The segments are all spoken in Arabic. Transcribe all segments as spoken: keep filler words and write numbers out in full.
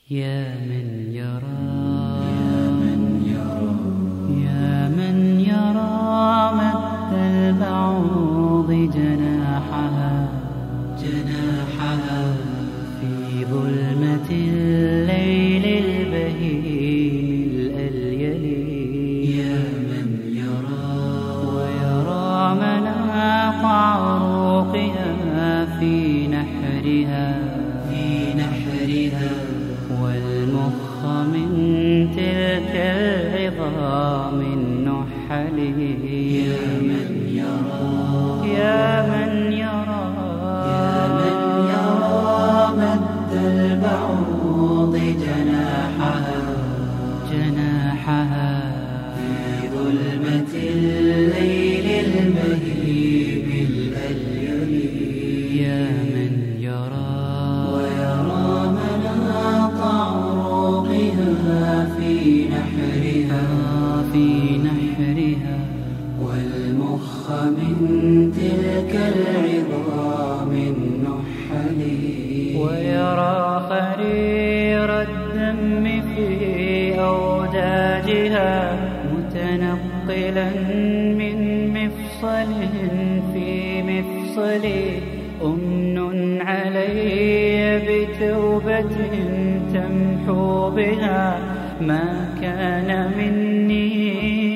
يا من يرى يا من يرى يا من يرى مد البعوض جناحها جناحها في ظلمة الليل البهيم الأليل. يا من يرى ويرى مناط عروقها في نحرها في نحرها والمخ من تلك العظام النحل. يا من يرى يا من يرى يا من يرى مد البعوض جناحها جناحها في ظلمة الليل البهيم الأليل. يا من يرى ويرى مناط عروقها في نحرها في نحرها والمخ من تلك العظام النحل. ويرى خرير الدم في أوداجها متنقلا من مفصل في مفصل. أمن علي بتوبة تمحو بها ما كان مني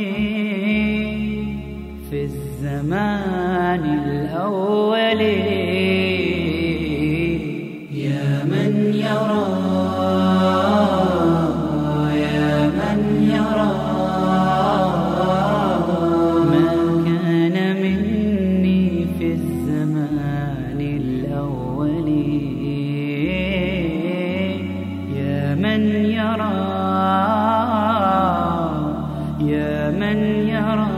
في الزمان الأول. يا من يرى يا من يرى ما كان مني في الزمان الأول. يا من يرى يا من يرى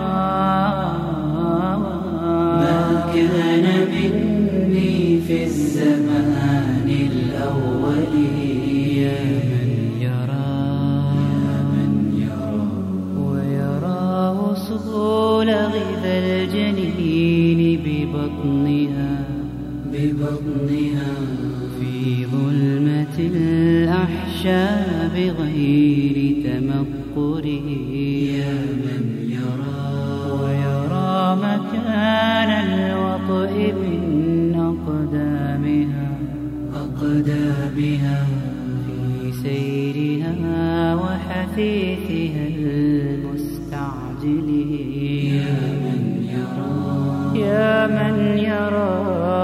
ما كان مني في الزمان الأول. يا من يرى يا من يرى ويرى وصول غذا الجنين ببطنها ببطنها في ظلمة الأحشاء بغير تمقر. يا من يرى ويرى مكان الوطئ من أقدامها أقدامها في سيرها وحثيثها المستعجل. يا من يرى يا من يرى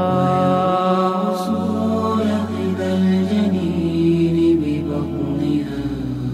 وصول غذا الجنين ببطنها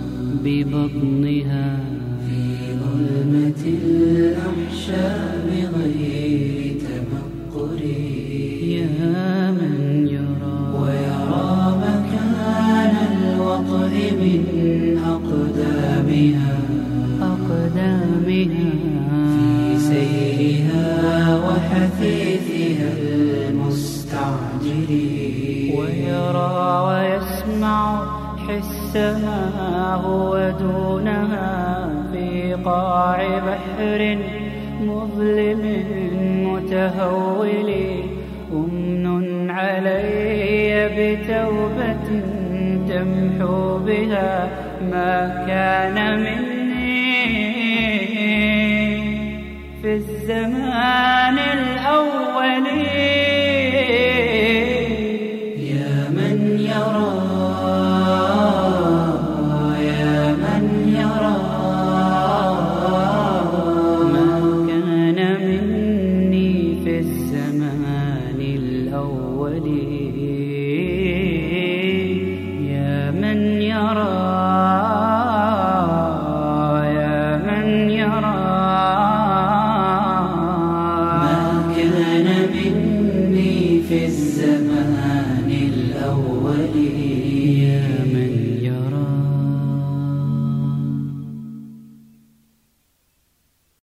ببطنها في ظلمة الأحشاء بغير تمقر. يا من يرى ويرى مكان الوطئ من أقدامها أقدامها في سيرها وحثيثها المستعجل. ويرى ويسمع حسها هو دونها في قاع بحر مظلم متهول. أمن علي بتوبة تمحو بها ما كان مني في الزمان الأول. يا من يرى يا من يرى ما كان مني في الزمان الأول. يا من يرى يا من يرى ما كان مني في الزمان الأول.